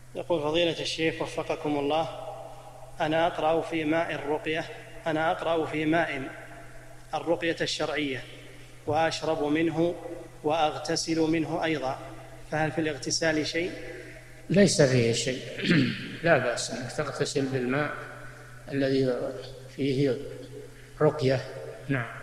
يقول فضيلة الشيخ وفقكم الله، أنا أقرأ في ماء الرقية الشرعية وأشرب منه وأغتسل منه أيضا، فهل في الاغتسال شيء؟ ليس فيه شيء. لا بأس أنك تغتسل بالماء الذي فيه رقية. نعم.